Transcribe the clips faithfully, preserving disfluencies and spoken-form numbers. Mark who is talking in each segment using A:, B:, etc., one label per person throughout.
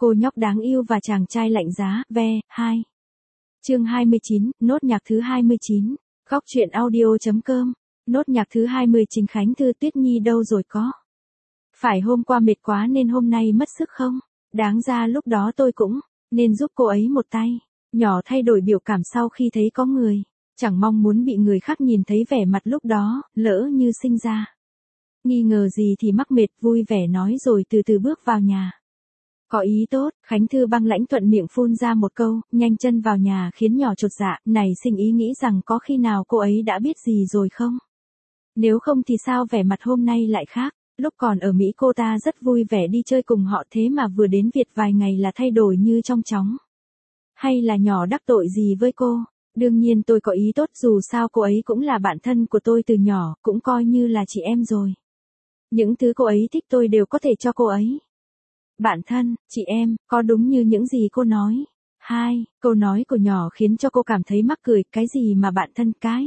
A: Cô nhóc đáng yêu và chàng trai lạnh giá, ve, hai. Chương hai mươi chín, nốt nhạc thứ hai mươi chín. Góc truyện audio.com. Nốt nhạc thứ hai mươi chín. Khánh Thư. Tuyết Nhi đâu rồi có? Phải hôm qua mệt quá nên hôm nay mất sức không? Đáng ra lúc đó tôi cũng nên giúp cô ấy một tay. Nhỏ thay đổi biểu cảm sau khi thấy có người. Chẳng mong muốn bị người khác nhìn thấy vẻ mặt lúc đó, lỡ như sinh ra nghi ngờ gì thì mắc mệt, vui vẻ nói rồi từ từ bước vào nhà. Có ý tốt, Khánh Thư băng lãnh thuận miệng phun ra một câu, nhanh chân vào nhà khiến nhỏ chột dạ, này sinh ý nghĩ rằng có khi nào cô ấy đã biết gì rồi không? Nếu không thì sao vẻ mặt hôm nay lại khác, lúc còn ở Mỹ cô ta rất vui vẻ đi chơi cùng họ thế mà vừa đến Việt vài ngày là thay đổi như trong chóng. Hay là nhỏ đắc tội gì với cô? Đương nhiên tôi có ý tốt, dù sao cô ấy cũng là bạn thân của tôi từ nhỏ, cũng coi như là chị em rồi. Những thứ cô ấy thích tôi đều có thể cho cô ấy. Bạn thân, chị em, có đúng như những gì cô nói? Hai, câu nói của nhỏ khiến cho cô cảm thấy mắc cười, cái gì mà bạn thân cái?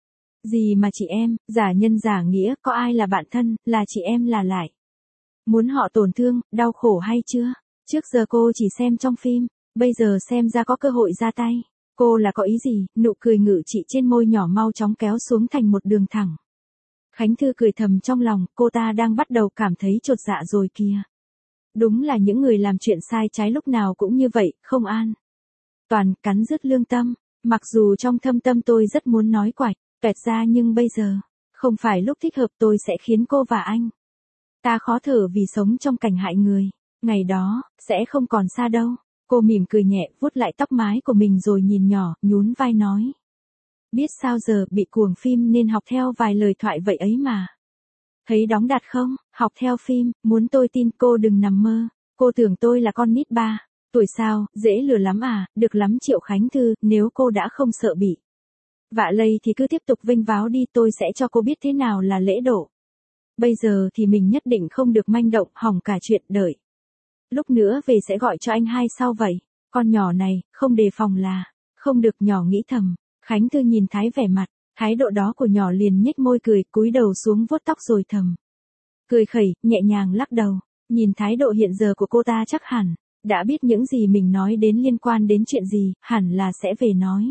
A: Gì mà chị em, giả nhân giả nghĩa, có ai là bạn thân, là chị em là lại? Muốn họ tổn thương, đau khổ hay chưa? Trước giờ cô chỉ xem trong phim, bây giờ xem ra có cơ hội ra tay. Cô là có ý gì? Nụ cười ngự trị trên môi nhỏ mau chóng kéo xuống thành một đường thẳng. Khánh Thư cười thầm trong lòng, cô ta đang bắt đầu cảm thấy chột dạ rồi kìa. Đúng là những người làm chuyện sai trái lúc nào cũng như vậy, không an. Toàn cắn rứt lương tâm, mặc dù trong thâm tâm tôi rất muốn nói quạch, tuẹt ra nhưng bây giờ, không phải lúc thích hợp, tôi sẽ khiến cô và anh ta khó thở vì sống trong cảnh hại người. Ngày đó, sẽ không còn xa đâu. Cô mỉm cười nhẹ, vuốt lại tóc mái của mình rồi nhìn nhỏ, nhún vai nói. Biết sao giờ, bị cuồng phim nên học theo vài lời thoại vậy ấy mà. Thấy đóng đạt không? Học theo phim, muốn tôi tin cô đừng nằm mơ. Cô tưởng tôi là con nít ba tuổi sao, dễ lừa lắm à, được lắm Triệu Khánh Thư, nếu cô đã không sợ bị vạ lây thì cứ tiếp tục vênh váo đi, tôi sẽ cho cô biết thế nào là lễ độ. Bây giờ thì mình nhất định không được manh động, hỏng cả chuyện, đợi lúc nữa về sẽ gọi cho anh hai sau vậy. Con nhỏ này, không đề phòng là không được, nhỏ nghĩ thầm. Khánh Thư nhìn thái vẻ mặt, thái độ đó của nhỏ liền nhếch môi cười, cúi đầu xuống vuốt tóc rồi thầm cười khẩy, nhẹ nhàng lắc đầu. Nhìn thái độ hiện giờ của cô ta chắc hẳn đã biết những gì mình nói đến liên quan đến chuyện gì, hẳn là sẽ về nói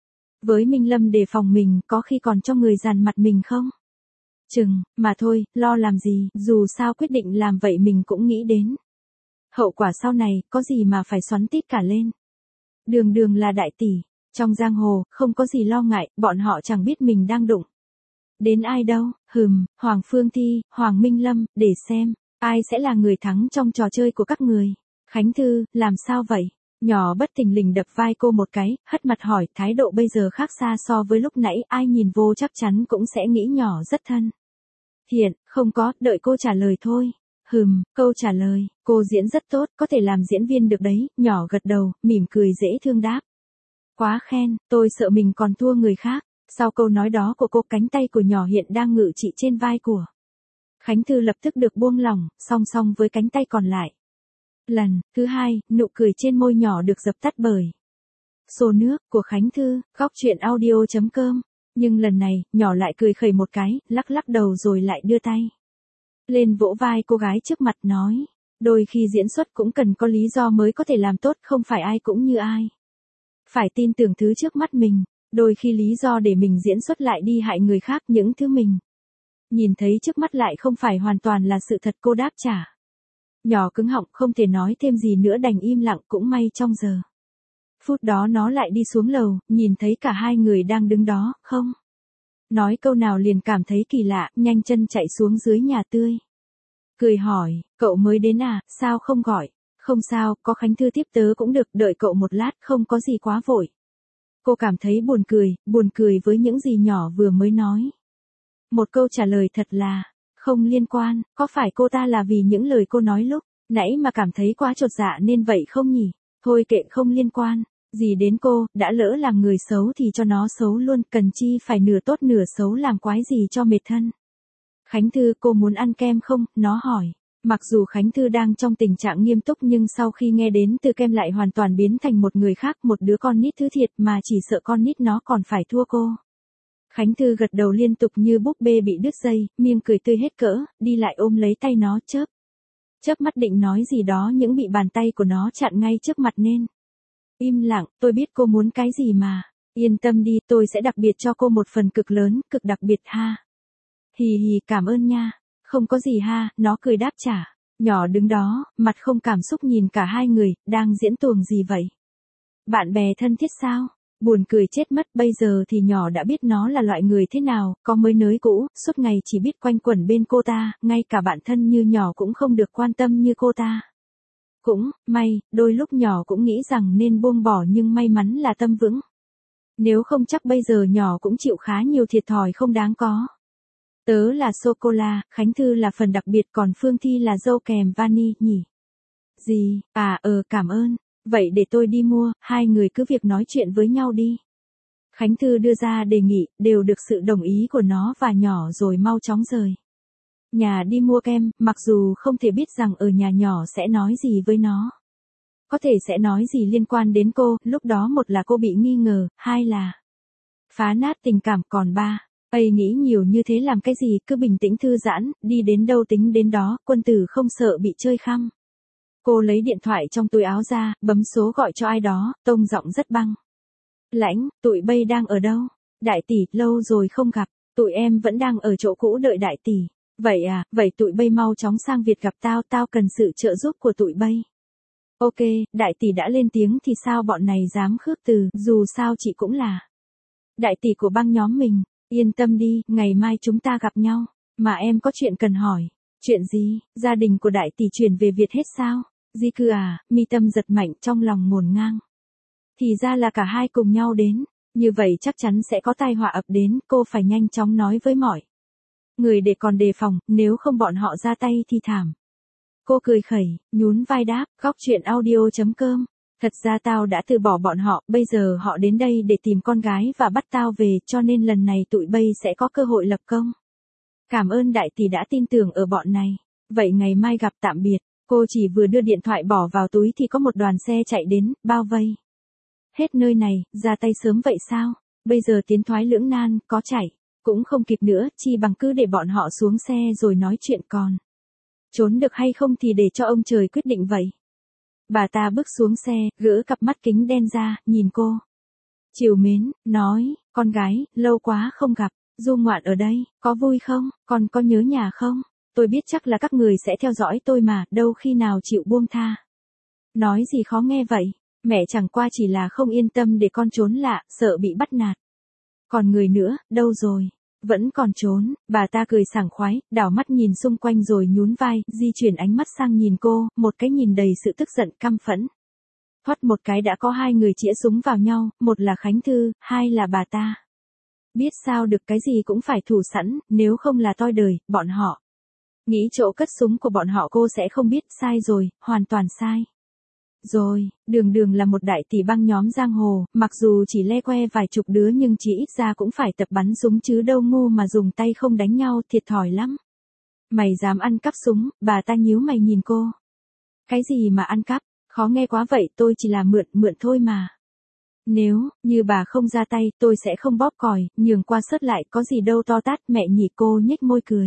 A: với Minh Lâm để phòng mình, có khi còn cho người dằn mặt mình không? Chừng, mà thôi, lo làm gì, dù sao quyết định làm vậy mình cũng nghĩ đến hậu quả sau này, có gì mà phải xoắn tít cả lên. Đường đường là đại tỷ, trong giang hồ, không có gì lo ngại, bọn họ chẳng biết mình đang đụng đến ai đâu. Hừm, Hoàng Phương Thi, Hoàng Minh Lâm, để xem ai sẽ là người thắng trong trò chơi của các người. Khánh Thư, làm sao vậy? Nhỏ bất thình lình đập vai cô một cái, hất mặt hỏi, thái độ bây giờ khác xa so với lúc nãy, ai nhìn vô chắc chắn cũng sẽ nghĩ nhỏ rất thân thiện. Không có, đợi cô trả lời thôi. Hừm, câu trả lời, cô diễn rất tốt, có thể làm diễn viên được đấy. Nhỏ gật đầu, mỉm cười dễ thương đáp. Quá khen, tôi sợ mình còn thua người khác. Sau câu nói đó của cô, cánh tay của nhỏ hiện đang ngự trị trên vai của Khánh Thư lập tức được buông lỏng, song song với cánh tay còn lại. Lần thứ hai, nụ cười trên môi nhỏ được dập tắt bởi xô nước của Khánh Thư. Góc truyện audio.com. Nhưng lần này, nhỏ lại cười khẩy một cái, lắc lắc đầu rồi lại đưa tay lên vỗ vai cô gái trước mặt nói. Đôi khi diễn xuất cũng cần có lý do mới có thể làm tốt, không phải ai cũng như ai. Phải tin tưởng thứ trước mắt mình. Đôi khi lý do để mình diễn xuất lại đi hại người khác, những thứ mình nhìn thấy trước mắt lại không phải hoàn toàn là sự thật, cô đáp trả. Nhỏ cứng họng không thể nói thêm gì nữa, đành im lặng. Cũng may trong giờ phút đó nó lại đi xuống lầu, nhìn thấy cả hai người đang đứng đó, không nói câu nào liền cảm thấy kỳ lạ, nhanh chân chạy xuống dưới nhà tươi cười hỏi, cậu mới đến à, sao không gọi? Không sao, có Khánh Thư tiếp tớ cũng được, đợi cậu một lát, không có gì quá vội. Cô cảm thấy buồn cười, buồn cười với những gì nhỏ vừa mới nói. Một câu trả lời thật là không liên quan. Có phải cô ta là vì những lời cô nói lúc nãy mà cảm thấy quá chột dạ nên vậy không nhỉ? Thôi kệ, không liên quan gì đến cô, đã lỡ làm người xấu thì cho nó xấu luôn, cần chi phải nửa tốt nửa xấu làm quái gì cho mệt thân. Khánh Thư, cô muốn ăn kem không? Nó hỏi. Mặc dù Khánh Thư đang trong tình trạng nghiêm túc nhưng sau khi nghe đến từ kem lại hoàn toàn biến thành một người khác, một đứa con nít thứ thiệt mà chỉ sợ con nít nó còn phải thua cô. Khánh Thư gật đầu liên tục như búp bê bị đứt dây, miệng cười tươi hết cỡ, đi lại ôm lấy tay nó, chớp Chớp mắt định nói gì đó nhưng bị bàn tay của nó chặn ngay trước mặt nên. Im lặng, tôi biết cô muốn cái gì mà. Yên tâm đi, tôi sẽ đặc biệt cho cô một phần cực lớn, cực đặc biệt ha. Hì hì, cảm ơn nha. Không có gì ha, nó cười đáp trả. Nhỏ đứng đó, mặt không cảm xúc nhìn cả hai người, đang diễn tuồng gì vậy? Bạn bè thân thiết sao? Buồn cười chết mất, bây giờ thì nhỏ đã biết nó là loại người thế nào, có mới nới cũ, suốt ngày chỉ biết quanh quẩn bên cô ta, ngay cả bạn thân như nhỏ cũng không được quan tâm như cô ta. Cũng, may, đôi lúc nhỏ cũng nghĩ rằng nên buông bỏ nhưng may mắn là tâm vững. Nếu không chắc bây giờ nhỏ cũng chịu khá nhiều thiệt thòi không đáng có. Tớ là sô-cô-la, Khánh Thư là phần đặc biệt còn Phương Thi là dâu kèm vani, nhỉ? Gì, à ờ cảm ơn, vậy để tôi đi mua, hai người cứ việc nói chuyện với nhau đi. Khánh Thư đưa ra đề nghị, đều được sự đồng ý của nó và nhỏ rồi mau chóng rời. Nhà đi mua kem, mặc dù không thể biết rằng ở nhà nhỏ sẽ nói gì với nó. Có thể sẽ nói gì liên quan đến cô, lúc đó một là cô bị nghi ngờ, hai là phá nát tình cảm, còn ba, ây nghĩ nhiều như thế làm cái gì, cứ bình tĩnh thư giãn, đi đến đâu tính đến đó, quân tử không sợ bị chơi khăm. Cô lấy điện thoại trong túi áo ra, bấm số gọi cho ai đó, tông giọng rất băng. Lãnh, tụi bây đang ở đâu? Đại tỷ, lâu rồi không gặp, tụi em vẫn đang ở chỗ cũ đợi đại tỷ. Vậy à, vậy tụi bây mau chóng sang Việt gặp tao, tao cần sự trợ giúp của tụi bây. Ok, đại tỷ đã lên tiếng thì sao bọn này dám khước từ, dù sao chị cũng là đại tỷ của băng nhóm mình, yên tâm đi, ngày mai chúng ta gặp nhau, mà em có chuyện cần hỏi. Chuyện gì, gia đình của đại tỷ chuyển về Việt hết sao? Di cư à, mi tâm giật mạnh trong lòng ngổn ngang. Thì ra là cả hai cùng nhau đến, như vậy chắc chắn sẽ có tai họa ập đến, cô phải nhanh chóng nói với mọi người để còn đề phòng, nếu không bọn họ ra tay thì thảm. Cô cười khẩy, nhún vai đáp, góc chuyện audio chấm com. Thật ra tao đã từ bỏ bọn họ, bây giờ họ đến đây để tìm con gái và bắt tao về, cho nên lần này tụi bây sẽ có cơ hội lập công. Cảm ơn đại tỷ đã tin tưởng ở bọn này. Vậy ngày mai gặp, tạm biệt. Cô chỉ vừa đưa điện thoại bỏ vào túi thì có một đoàn xe chạy đến, bao vây hết nơi này, ra tay sớm vậy sao? Bây giờ tiến thoái lưỡng nan, có chạy cũng không kịp nữa, chi bằng cứ để bọn họ xuống xe rồi nói chuyện, còn trốn được hay không thì để cho ông trời quyết định vậy. Bà ta bước xuống xe, gỡ cặp mắt kính đen ra, nhìn cô trìu mến, nói, con gái, lâu quá không gặp, du ngoạn ở đây, có vui không, con có nhớ nhà không? Tôi biết chắc là các người sẽ theo dõi tôi mà, đâu khi nào chịu buông tha. Nói gì khó nghe vậy, mẹ chẳng qua chỉ là không yên tâm để con trốn lạ, sợ bị bắt nạt. Còn người nữa, đâu rồi? Vẫn còn trốn, bà ta cười sảng khoái, đảo mắt nhìn xung quanh rồi nhún vai, di chuyển ánh mắt sang nhìn cô, một cái nhìn đầy sự tức giận căm phẫn. Thoát một cái đã có hai người chĩa súng vào nhau, một là Khánh Thư, hai là bà ta. Biết sao được, cái gì cũng phải thủ sẵn, nếu không là toi đời, bọn họ nghĩ chỗ cất súng của bọn họ cô sẽ không biết, sai rồi, hoàn toàn sai. Rồi, Đường Đường là một đại tỷ băng nhóm giang hồ, mặc dù chỉ le que vài chục đứa nhưng chỉ ít ra cũng phải tập bắn súng chứ đâu ngu mà dùng tay không đánh nhau, thiệt thòi lắm. Mày dám ăn cắp súng, bà ta nhíu mày nhìn cô. Cái gì mà ăn cắp, khó nghe quá vậy, tôi chỉ là mượn, mượn thôi mà. Nếu, như bà không ra tay, tôi sẽ không bóp còi, nhường qua sớt lại, có gì đâu to tát, mẹ nhỉ, cô nhếch môi cười.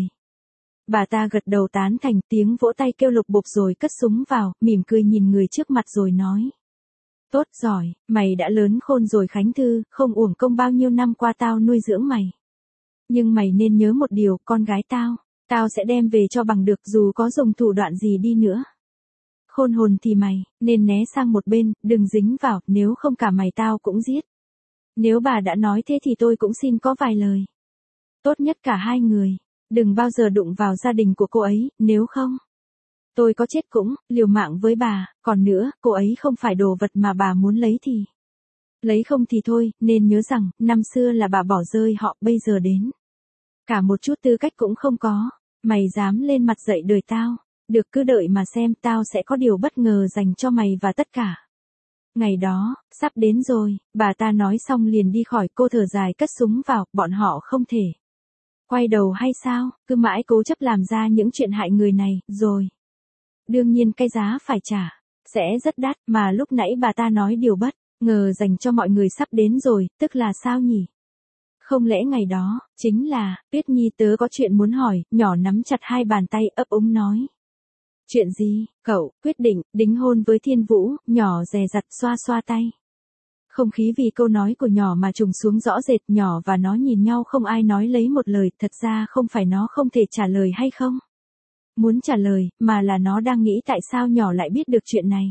A: Bà ta gật đầu tán thành, tiếng vỗ tay kêu lục bục rồi cất súng vào, mỉm cười nhìn người trước mặt rồi nói. Tốt, giỏi, mày đã lớn khôn rồi Khánh Thư, không uổng công bao nhiêu năm qua tao nuôi dưỡng mày. Nhưng mày nên nhớ một điều, con gái tao, tao sẽ đem về cho bằng được dù có dùng thủ đoạn gì đi nữa. Khôn hồn thì mày, nên né sang một bên, đừng dính vào, nếu không cả mày tao cũng giết. Nếu bà đã nói thế thì tôi cũng xin có vài lời. Tốt nhất cả hai người đừng bao giờ đụng vào gia đình của cô ấy, nếu không tôi có chết cũng liều mạng với bà, còn nữa, cô ấy không phải đồ vật mà bà muốn lấy thì lấy không thì thôi, nên nhớ rằng, năm xưa là bà bỏ rơi họ, bây giờ đến cả một chút tư cách cũng không có, mày dám lên mặt dạy đời tao, được cứ đợi mà xem, tao sẽ có điều bất ngờ dành cho mày và tất cả. Ngày đó, sắp đến rồi, bà ta nói xong liền đi khỏi, cô thở dài cất súng vào, bọn họ không thể quay đầu hay sao, cứ mãi cố chấp làm ra những chuyện hại người này, rồi. Đương nhiên cái giá phải trả, sẽ rất đắt, mà lúc nãy bà ta nói điều bất ngờ dành cho mọi người sắp đến rồi, tức là sao nhỉ? Không lẽ ngày đó, chính là, Tuyết Nhi tớ có chuyện muốn hỏi, nhỏ nắm chặt hai bàn tay ấp úng nói. Chuyện gì, cậu, quyết định, đính hôn với Thiên Vũ, nhỏ dè dặt xoa xoa tay. Không khí vì câu nói của nhỏ mà trùng xuống rõ rệt, nhỏ và nó nhìn nhau không ai nói lấy một lời, thật ra không phải nó không thể trả lời hay không. Muốn trả lời, mà là nó đang nghĩ tại sao nhỏ lại biết được chuyện này.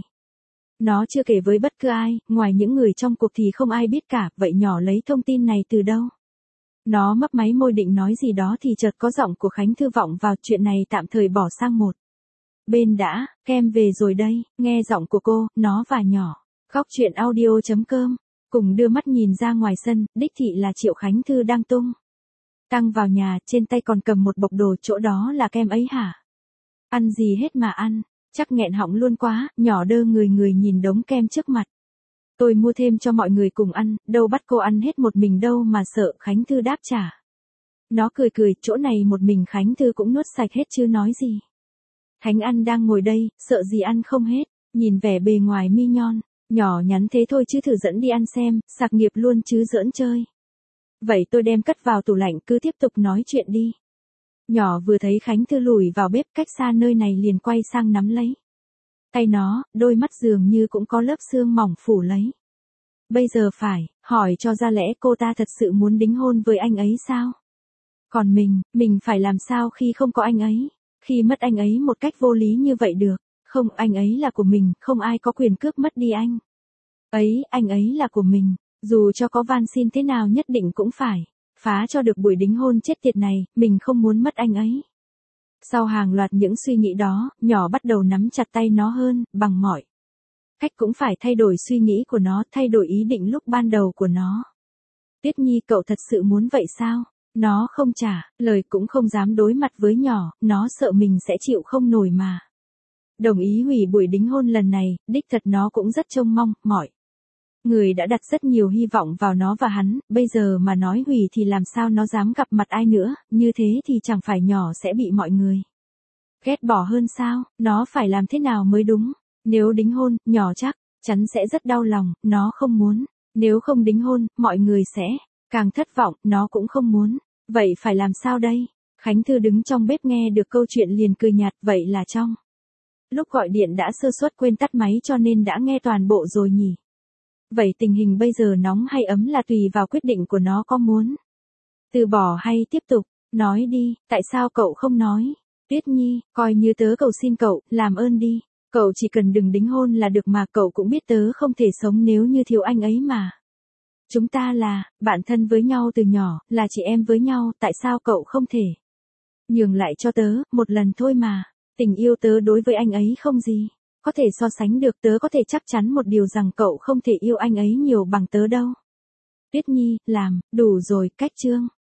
A: Nó chưa kể với bất cứ ai, ngoài những người trong cuộc thì không ai biết cả, vậy nhỏ lấy thông tin này từ đâu? Nó mấp máy môi định nói gì đó thì chợt có giọng của Khánh Thư vọng vào, chuyện này tạm thời bỏ sang một bên đã, kem về rồi đây, nghe giọng của cô, nó và nhỏ. Góc truyện audio.com, cùng đưa mắt nhìn ra ngoài sân, đích thị là Triệu Khánh Thư đang tung tăng vào nhà, trên tay còn cầm một bọc đồ, chỗ đó là kem ấy hả? Ăn gì hết mà ăn, chắc nghẹn họng luôn quá, nhỏ đơ người người nhìn đống kem trước mặt. Tôi mua thêm cho mọi người cùng ăn, đâu bắt cô ăn hết một mình đâu mà sợ, Khánh Thư đáp trả. Nó cười cười, chỗ này một mình Khánh Thư cũng nuốt sạch hết chứ nói gì. Thánh Ăn đang ngồi đây, sợ gì ăn không hết, nhìn vẻ bề ngoài mi nhon, nhỏ nhắn thế thôi chứ thử dẫn đi ăn xem, sạc nghiệp luôn chứ giỡn chơi. Vậy tôi đem cất vào tủ lạnh, cứ tiếp tục nói chuyện đi. Nhỏ vừa thấy Khánh Thư lùi vào bếp cách xa nơi này liền quay sang nắm lấy tay nó, đôi mắt dường như cũng có lớp sương mỏng phủ lấy. Bây giờ phải, hỏi cho ra lẽ cô ta thật sự muốn đính hôn với anh ấy sao? Còn mình, mình phải làm sao khi không có anh ấy? Khi mất anh ấy một cách vô lý như vậy được? Không, anh ấy là của mình, không ai có quyền cướp mất đi anh ấy, anh ấy là của mình. Dù cho có van xin thế nào nhất định cũng phải phá cho được buổi đính hôn chết tiệt này, mình không muốn mất anh ấy. Sau hàng loạt những suy nghĩ đó, nhỏ bắt đầu nắm chặt tay nó hơn, bằng mọi cách cũng phải thay đổi suy nghĩ của nó, thay đổi ý định lúc ban đầu của nó. Tuyết Nhi, cậu thật sự muốn vậy sao? Nó không trả lời, cũng không dám đối mặt với nhỏ, nó sợ mình sẽ chịu không nổi mà đồng ý hủy buổi đính hôn lần này, đích thật nó cũng rất trông mong, mọi người đã đặt rất nhiều hy vọng vào nó và hắn, bây giờ mà nói hủy thì làm sao nó dám gặp mặt ai nữa, như thế thì chẳng phải nhỏ sẽ bị mọi người ghét bỏ hơn sao, nó phải làm thế nào mới đúng. Nếu đính hôn, nhỏ chắc chắn sẽ rất đau lòng, nó không muốn. Nếu không đính hôn, mọi người sẽ càng thất vọng, nó cũng không muốn. Vậy phải làm sao đây? Khánh Thư đứng trong bếp nghe được câu chuyện liền cười nhạt, vậy là trong lúc gọi điện đã sơ suất quên tắt máy cho nên đã nghe toàn bộ rồi nhỉ? Vậy tình hình bây giờ nóng hay ấm là tùy vào quyết định của nó, có muốn từ bỏ hay tiếp tục? Nói đi, tại sao cậu không nói? Tuyết Nhi, coi như tớ cầu xin cậu, làm ơn đi. Cậu chỉ cần đừng đính hôn là được mà, cậu cũng biết tớ không thể sống nếu như thiếu anh ấy mà. Chúng ta là bạn thân với nhau từ nhỏ, là chị em với nhau, tại sao cậu không thể nhường lại cho tớ, một lần thôi mà. Tình yêu tớ đối với anh ấy không gì có thể so sánh được, tớ có thể chắc chắn một điều rằng cậu không thể yêu anh ấy nhiều bằng tớ đâu. Tuyết Nhi, làm, đủ rồi, cách chương.